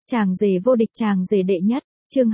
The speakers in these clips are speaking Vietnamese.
Chàng rể vô địch, chàng rể đệ nhất, chương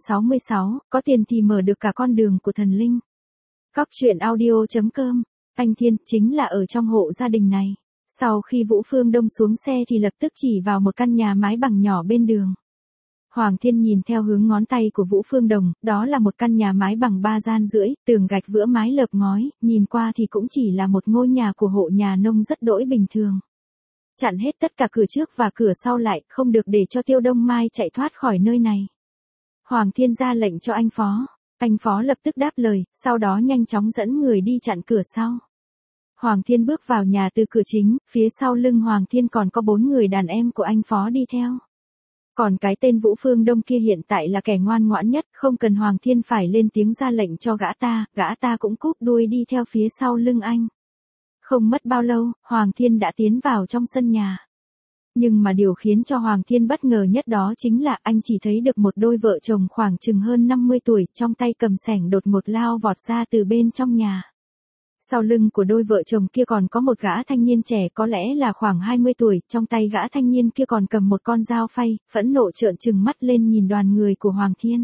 266, có tiền thì mở được cả con đường của thần linh. Cóc truyện audio.com, anh Thiên chính là ở trong hộ gia đình này. Sau khi Vũ Phương Đông xuống xe thì lập tức chỉ vào một căn nhà mái bằng nhỏ bên đường. Hoàng Thiên nhìn theo hướng ngón tay của Vũ Phương Đồng, đó là một căn nhà mái bằng 3 gian rưỡi, tường gạch vữa mái lợp ngói, nhìn qua thì cũng chỉ là một ngôi nhà của hộ nhà nông rất đỗi bình thường. Chặn hết tất cả cửa trước và cửa sau lại, không được để cho Tiêu Đông Mai chạy thoát khỏi nơi này. Hoàng Thiên ra lệnh cho anh phó lập tức đáp lời, sau đó nhanh chóng dẫn người đi chặn cửa sau. Hoàng Thiên bước vào nhà từ cửa chính, phía sau lưng Hoàng Thiên còn có 4 người đàn em của anh phó đi theo. Còn cái tên Vũ Phương Đông kia hiện tại là kẻ ngoan ngoãn nhất, không cần Hoàng Thiên phải lên tiếng ra lệnh cho gã ta cũng cúp đuôi đi theo phía sau lưng anh. Không mất bao lâu, Hoàng Thiên đã tiến vào trong sân nhà. Nhưng mà điều khiến cho Hoàng Thiên bất ngờ nhất đó chính là anh chỉ thấy được một đôi vợ chồng khoảng chừng hơn 50 tuổi, trong tay cầm xẻng đột ngột lao vọt ra từ bên trong nhà. Sau lưng của đôi vợ chồng kia còn có một gã thanh niên trẻ có lẽ là khoảng 20 tuổi, trong tay gã thanh niên kia còn cầm một con dao phay, phẫn nộ trợn trừng mắt lên nhìn đoàn người của Hoàng Thiên.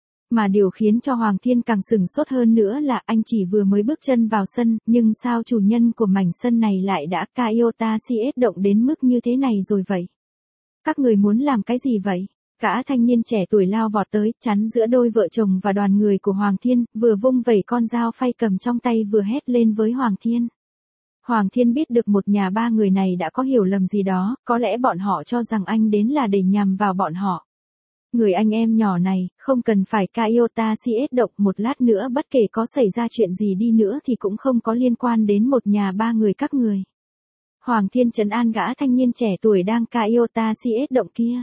Mà điều khiến cho Hoàng Thiên càng sửng sốt hơn nữa là anh chỉ vừa mới bước chân vào sân, nhưng sao chủ nhân của mảnh sân này lại đã Kaiota CS động đến mức như thế này rồi vậy? Các người muốn làm cái gì vậy? Gã thanh niên trẻ tuổi lao vọt tới, chắn giữa đôi vợ chồng và đoàn người của Hoàng Thiên, vừa vung vẩy con dao phay cầm trong tay vừa hét lên với Hoàng Thiên. Hoàng Thiên biết được một nhà ba người này đã có hiểu lầm gì đó, có lẽ bọn họ cho rằng anh đến là để nhằm vào bọn họ. Người anh em nhỏ này, không cần phải Kaiota CS động, một lát nữa bất kể có xảy ra chuyện gì đi nữa thì cũng không có liên quan đến một nhà ba người các người. Hoàng Thiên trấn an gã thanh niên trẻ tuổi đang Kaiota CS động kia.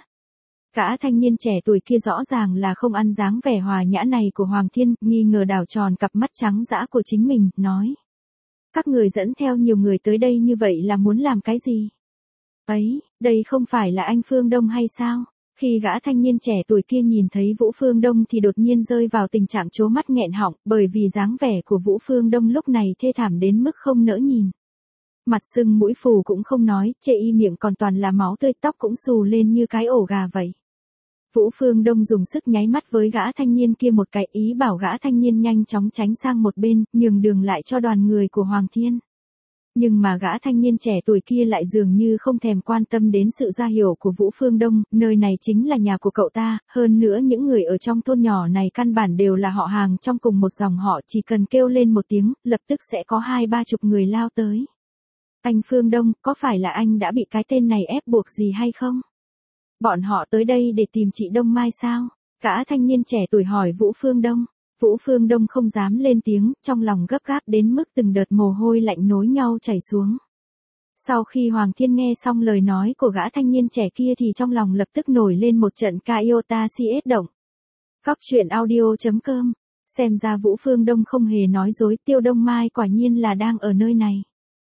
Gã thanh niên trẻ tuổi kia rõ ràng là không ăn dáng vẻ hòa nhã này của Hoàng Thiên, nghi ngờ đảo tròn cặp mắt trắng dã của chính mình, nói. Các người dẫn theo nhiều người tới đây như vậy là muốn làm cái gì? Ấy, đây không phải là anh Phương Đông hay sao? Khi gã thanh niên trẻ tuổi kia nhìn thấy Vũ Phương Đông thì đột nhiên rơi vào tình trạng trố mắt nghẹn họng, bởi vì dáng vẻ của Vũ Phương Đông lúc này thê thảm đến mức không nỡ nhìn. Mặt sưng mũi phù cũng không nói, chệ y miệng còn toàn là máu tươi, tóc cũng xù lên như cái ổ gà vậy. Vũ Phương Đông dùng sức nháy mắt với gã thanh niên kia một cái, ý bảo gã thanh niên nhanh chóng tránh sang một bên, nhường đường lại cho đoàn người của Hoàng Thiên. Nhưng mà gã thanh niên trẻ tuổi kia lại dường như không thèm quan tâm đến sự ra hiểu của Vũ Phương Đông, nơi này chính là nhà của cậu ta, hơn nữa những người ở trong thôn nhỏ này căn bản đều là họ hàng trong cùng một dòng họ, chỉ cần kêu lên một tiếng, lập tức sẽ có 20-30 người lao tới. Anh Phương Đông, có phải là anh đã bị cái tên này ép buộc gì hay không? Bọn họ tới đây để tìm chị Đông Mai sao? Gã thanh niên trẻ tuổi hỏi Vũ Phương Đông. Vũ Phương Đông không dám lên tiếng, trong lòng gấp gáp đến mức từng đợt mồ hôi lạnh nối nhau chảy xuống. Sau khi Hoàng Thiên nghe xong lời nói của gã thanh niên trẻ kia thì trong lòng lập tức nổi lên một trận Kaiota CS động. Cóc truyện audio.com, xem ra Vũ Phương Đông không hề nói dối, Tiêu Đông Mai quả nhiên là đang ở nơi này.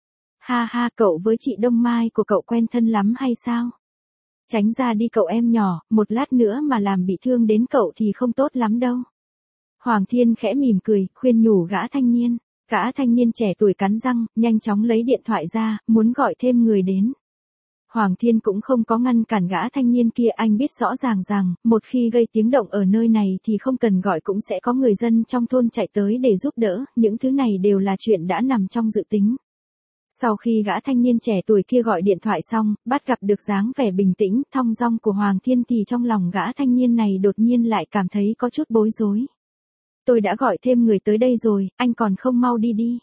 Ha ha, cậu với chị Đông Mai của cậu quen thân lắm hay sao? Tránh ra đi cậu em nhỏ, một lát nữa mà làm bị thương đến cậu thì không tốt lắm đâu. Hoàng Thiên khẽ mỉm cười, khuyên nhủ gã thanh niên. Gã thanh niên trẻ tuổi cắn răng, nhanh chóng lấy điện thoại ra, muốn gọi thêm người đến. Hoàng Thiên cũng không có ngăn cản gã thanh niên kia, anh biết rõ ràng rằng, một khi gây tiếng động ở nơi này thì không cần gọi cũng sẽ có người dân trong thôn chạy tới để giúp đỡ, những thứ này đều là chuyện đã nằm trong dự tính. Sau khi gã thanh niên trẻ tuổi kia gọi điện thoại xong, bắt gặp được dáng vẻ bình tĩnh, thong dong của Hoàng Thiên thì trong lòng gã thanh niên này đột nhiên lại cảm thấy có chút bối rối. Tôi đã gọi thêm người tới đây rồi, anh còn không mau đi đi.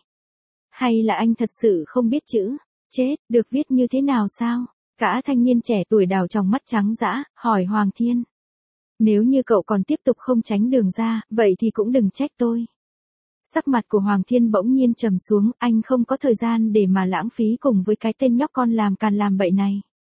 Hay là anh thật sự không biết chữ? Chết, được viết như thế nào sao? Gã thanh niên trẻ tuổi đào trong mắt trắng dã, hỏi Hoàng Thiên. Nếu như cậu còn tiếp tục không tránh đường ra, vậy thì cũng đừng trách tôi. Sắc mặt của Hoàng Thiên bỗng nhiên trầm xuống, anh không có thời gian để mà lãng phí cùng với cái tên nhóc con làm càn làm bậy này.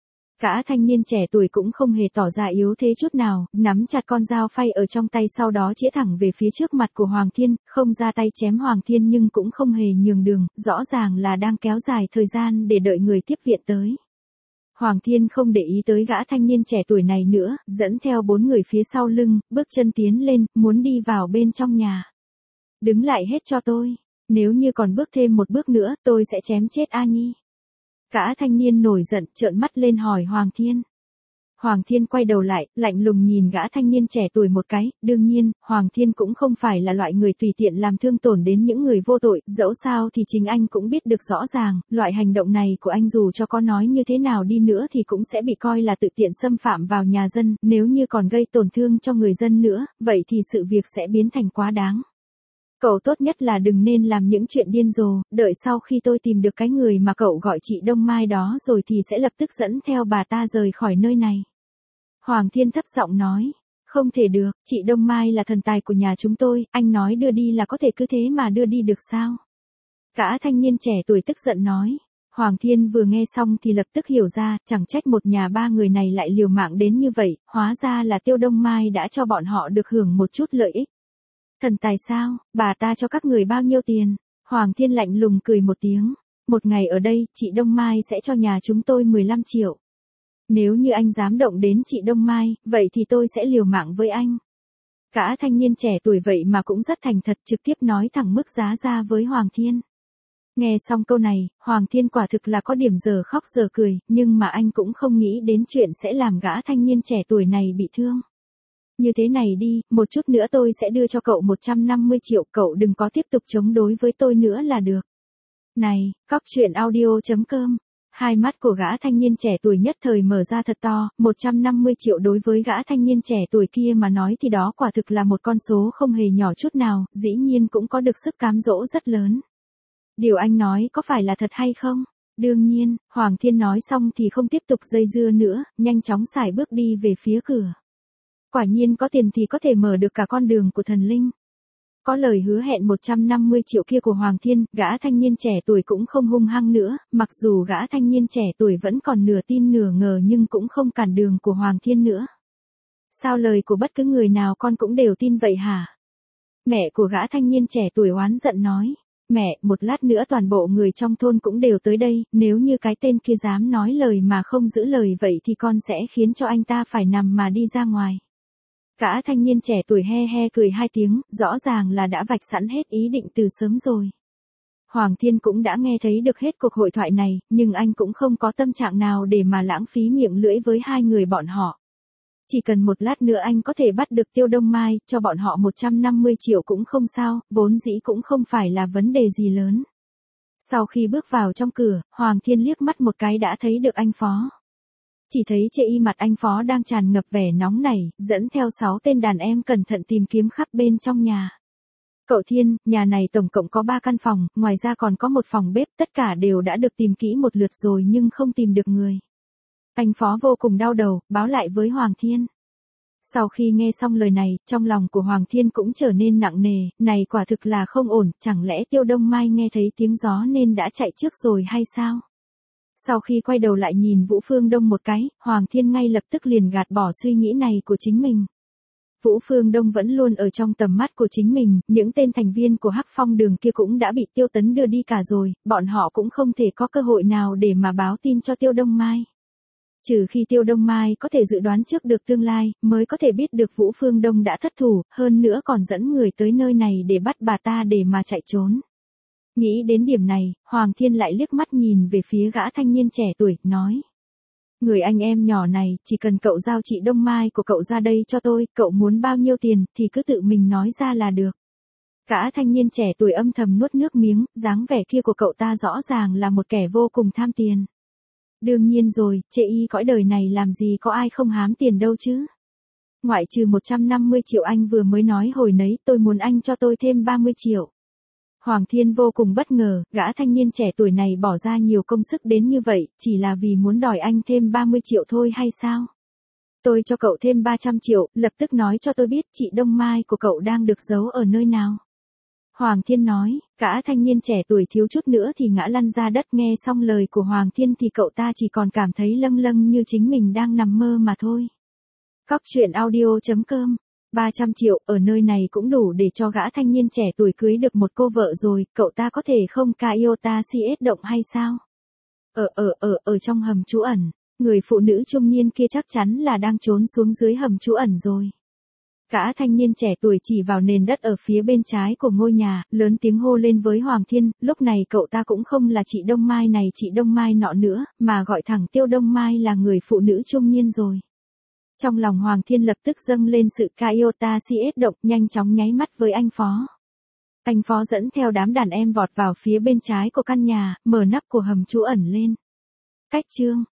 Gã thanh niên trẻ tuổi cũng không hề tỏ ra yếu thế chút nào, nắm chặt con dao phay ở trong tay sau đó chĩa thẳng về phía trước mặt của Hoàng Thiên, không ra tay chém Hoàng Thiên nhưng cũng không hề nhường đường, rõ ràng là đang kéo dài thời gian để đợi người tiếp viện tới. Hoàng Thiên không để ý tới gã thanh niên trẻ tuổi này nữa, dẫn theo 4 người phía sau lưng, bước chân tiến lên, muốn đi vào bên trong nhà. Đứng lại hết cho tôi, nếu như còn bước thêm một bước nữa, tôi sẽ chém chết A Nhi. Gã thanh niên nổi giận, trợn mắt lên hỏi Hoàng Thiên. Hoàng Thiên quay đầu lại, lạnh lùng nhìn gã thanh niên trẻ tuổi một cái, đương nhiên, Hoàng Thiên cũng không phải là loại người tùy tiện làm thương tổn đến những người vô tội, dẫu sao thì chính anh cũng biết được rõ ràng, loại hành động này của anh dù cho có nói như thế nào đi nữa thì cũng sẽ bị coi là tự tiện xâm phạm vào nhà dân, nếu như còn gây tổn thương cho người dân nữa, vậy thì sự việc sẽ biến thành quá đáng. Cậu tốt nhất là đừng nên làm những chuyện điên rồ, đợi sau khi tôi tìm được cái người mà cậu gọi chị Đông Mai đó rồi thì sẽ lập tức dẫn theo bà ta rời khỏi nơi này. Hoàng Thiên thấp giọng nói, không thể được, chị Đông Mai là thần tài của nhà chúng tôi, anh nói đưa đi là có thể cứ thế mà đưa đi được sao? Gã thanh niên trẻ tuổi tức giận nói. Hoàng Thiên vừa nghe xong thì lập tức hiểu ra, chẳng trách một nhà ba người này lại liều mạng đến như vậy, hóa ra là Tiêu Đông Mai đã cho bọn họ được hưởng một chút lợi ích. Thần tài sao, bà ta cho các người bao nhiêu tiền? Hoàng Thiên lạnh lùng cười một tiếng. Một ngày ở đây, chị Đông Mai sẽ cho nhà chúng tôi 15 triệu. Nếu như anh dám động đến chị Đông Mai, vậy thì tôi sẽ liều mạng với anh. Cả thanh niên trẻ tuổi vậy mà cũng rất thành thật trực tiếp nói thẳng mức giá ra với Hoàng Thiên. Nghe xong câu này, Hoàng Thiên quả thực là có điểm giờ khóc giờ cười, nhưng mà anh cũng không nghĩ đến chuyện sẽ làm gã thanh niên trẻ tuổi này bị thương. Như thế này đi, một chút nữa tôi sẽ đưa cho cậu 150 triệu, cậu đừng có tiếp tục chống đối với tôi nữa là được. Này, cóc truyện audio.com. Hai mắt của gã thanh niên trẻ tuổi nhất thời mở ra thật to, 150 triệu đối với gã thanh niên trẻ tuổi kia mà nói thì đó quả thực là một con số không hề nhỏ chút nào, dĩ nhiên cũng có được sức cám dỗ rất lớn. Điều anh nói có phải là thật hay không? Đương nhiên, Hoàng Thiên nói xong thì không tiếp tục dây dưa nữa, nhanh chóng xài bước đi về phía cửa. Quả nhiên có tiền thì có thể mở được cả con đường của thần linh. Có lời hứa hẹn 150 triệu kia của Hoàng Thiên, gã thanh niên trẻ tuổi cũng không hung hăng nữa, mặc dù gã thanh niên trẻ tuổi vẫn còn nửa tin nửa ngờ nhưng cũng không cản đường của Hoàng Thiên nữa. Sao lời của bất cứ người nào con cũng đều tin vậy hả? Mẹ của gã thanh niên trẻ tuổi oán giận nói. Mẹ, một lát nữa toàn bộ người trong thôn cũng đều tới đây, nếu như cái tên kia dám nói lời mà không giữ lời vậy thì con sẽ khiến cho anh ta phải nằm mà đi ra ngoài. Gã thanh niên trẻ tuổi he he cười hai tiếng, rõ ràng là đã vạch sẵn hết ý định từ sớm rồi. Hoàng Thiên cũng đã nghe thấy được hết cuộc hội thoại này, nhưng anh cũng không có tâm trạng nào để mà lãng phí miệng lưỡi với hai người bọn họ. Chỉ cần một lát nữa anh có thể bắt được Tiêu Đông Mai, cho bọn họ 150 triệu cũng không sao, vốn dĩ cũng không phải là vấn đề gì lớn. Sau khi bước vào trong cửa, Hoàng Thiên liếc mắt một cái đã thấy được anh Phó. Chỉ thấy trên y mặt anh Phó đang tràn ngập vẻ nóng nảy, dẫn theo 6 tên đàn em cẩn thận tìm kiếm khắp bên trong nhà. Cậu Thiên, nhà này tổng cộng có 3 căn phòng, ngoài ra còn có một phòng bếp, tất cả đều đã được tìm kỹ một lượt rồi nhưng không tìm được người. Anh Phó vô cùng đau đầu, báo lại với Hoàng Thiên. Sau khi nghe xong lời này, trong lòng của Hoàng Thiên cũng trở nên nặng nề, này quả thực là không ổn, chẳng lẽ Tiêu Đông Mai nghe thấy tiếng gió nên đã chạy trước rồi hay sao? Sau khi quay đầu lại nhìn Vũ Phương Đông một cái, Hoàng Thiên ngay lập tức liền gạt bỏ suy nghĩ này của chính mình. Vũ Phương Đông vẫn luôn ở trong tầm mắt của chính mình, những tên thành viên của Hắc Phong Đường kia cũng đã bị Tiêu Tấn đưa đi cả rồi, bọn họ cũng không thể có cơ hội nào để mà báo tin cho Tiêu Đông Mai. Trừ khi Tiêu Đông Mai có thể dự đoán trước được tương lai, mới có thể biết được Vũ Phương Đông đã thất thủ, hơn nữa còn dẫn người tới nơi này để bắt bà ta để mà chạy trốn. Nghĩ đến điểm này, Hoàng Thiên lại liếc mắt nhìn về phía gã thanh niên trẻ tuổi, nói. Người anh em nhỏ này, chỉ cần cậu giao chị Đông Mai của cậu ra đây cho tôi, cậu muốn bao nhiêu tiền, thì cứ tự mình nói ra là được. Gã thanh niên trẻ tuổi âm thầm nuốt nước miếng, dáng vẻ kia của cậu ta rõ ràng là một kẻ vô cùng tham tiền. Đương nhiên rồi, chê y cõi đời này làm gì có ai không hám tiền đâu chứ. Ngoại trừ 150 triệu anh vừa mới nói hồi nấy, tôi muốn anh cho tôi thêm 30 triệu. Hoàng Thiên vô cùng bất ngờ, gã thanh niên trẻ tuổi này bỏ ra nhiều công sức đến như vậy, chỉ là vì muốn đòi anh thêm 30 triệu thôi hay sao? Tôi cho cậu thêm 300 triệu, lập tức nói cho tôi biết chị Đông Mai của cậu đang được giấu ở nơi nào. Hoàng Thiên nói, gã thanh niên trẻ tuổi thiếu chút nữa thì ngã lăn ra đất, nghe xong lời của Hoàng Thiên thì cậu ta chỉ còn cảm thấy lâng lâng như chính mình đang nằm mơ mà thôi. Cóc truyện audio.com. 300 triệu, ở nơi này cũng đủ để cho gã thanh niên trẻ tuổi cưới được một cô vợ rồi, cậu ta có thể không ca iota CS động hay sao? Ở trong hầm trú ẩn, người phụ nữ trung niên kia chắc chắn là đang trốn xuống dưới hầm trú ẩn rồi. Gã thanh niên trẻ tuổi chỉ vào nền đất ở phía bên trái của ngôi nhà, lớn tiếng hô lên với Hoàng Thiên, lúc này cậu ta cũng không là chị Đông Mai này chị Đông Mai nọ nữa, mà gọi thẳng Tiêu Đông Mai là người phụ nữ trung niên rồi. Trong lòng Hoàng Thiên lập tức dâng lên sự Iota CS động, nhanh chóng nháy mắt với anh Phó. Anh Phó dẫn theo đám đàn em vọt vào phía bên trái của căn nhà, mở nắp của hầm trú ẩn lên. Cách chương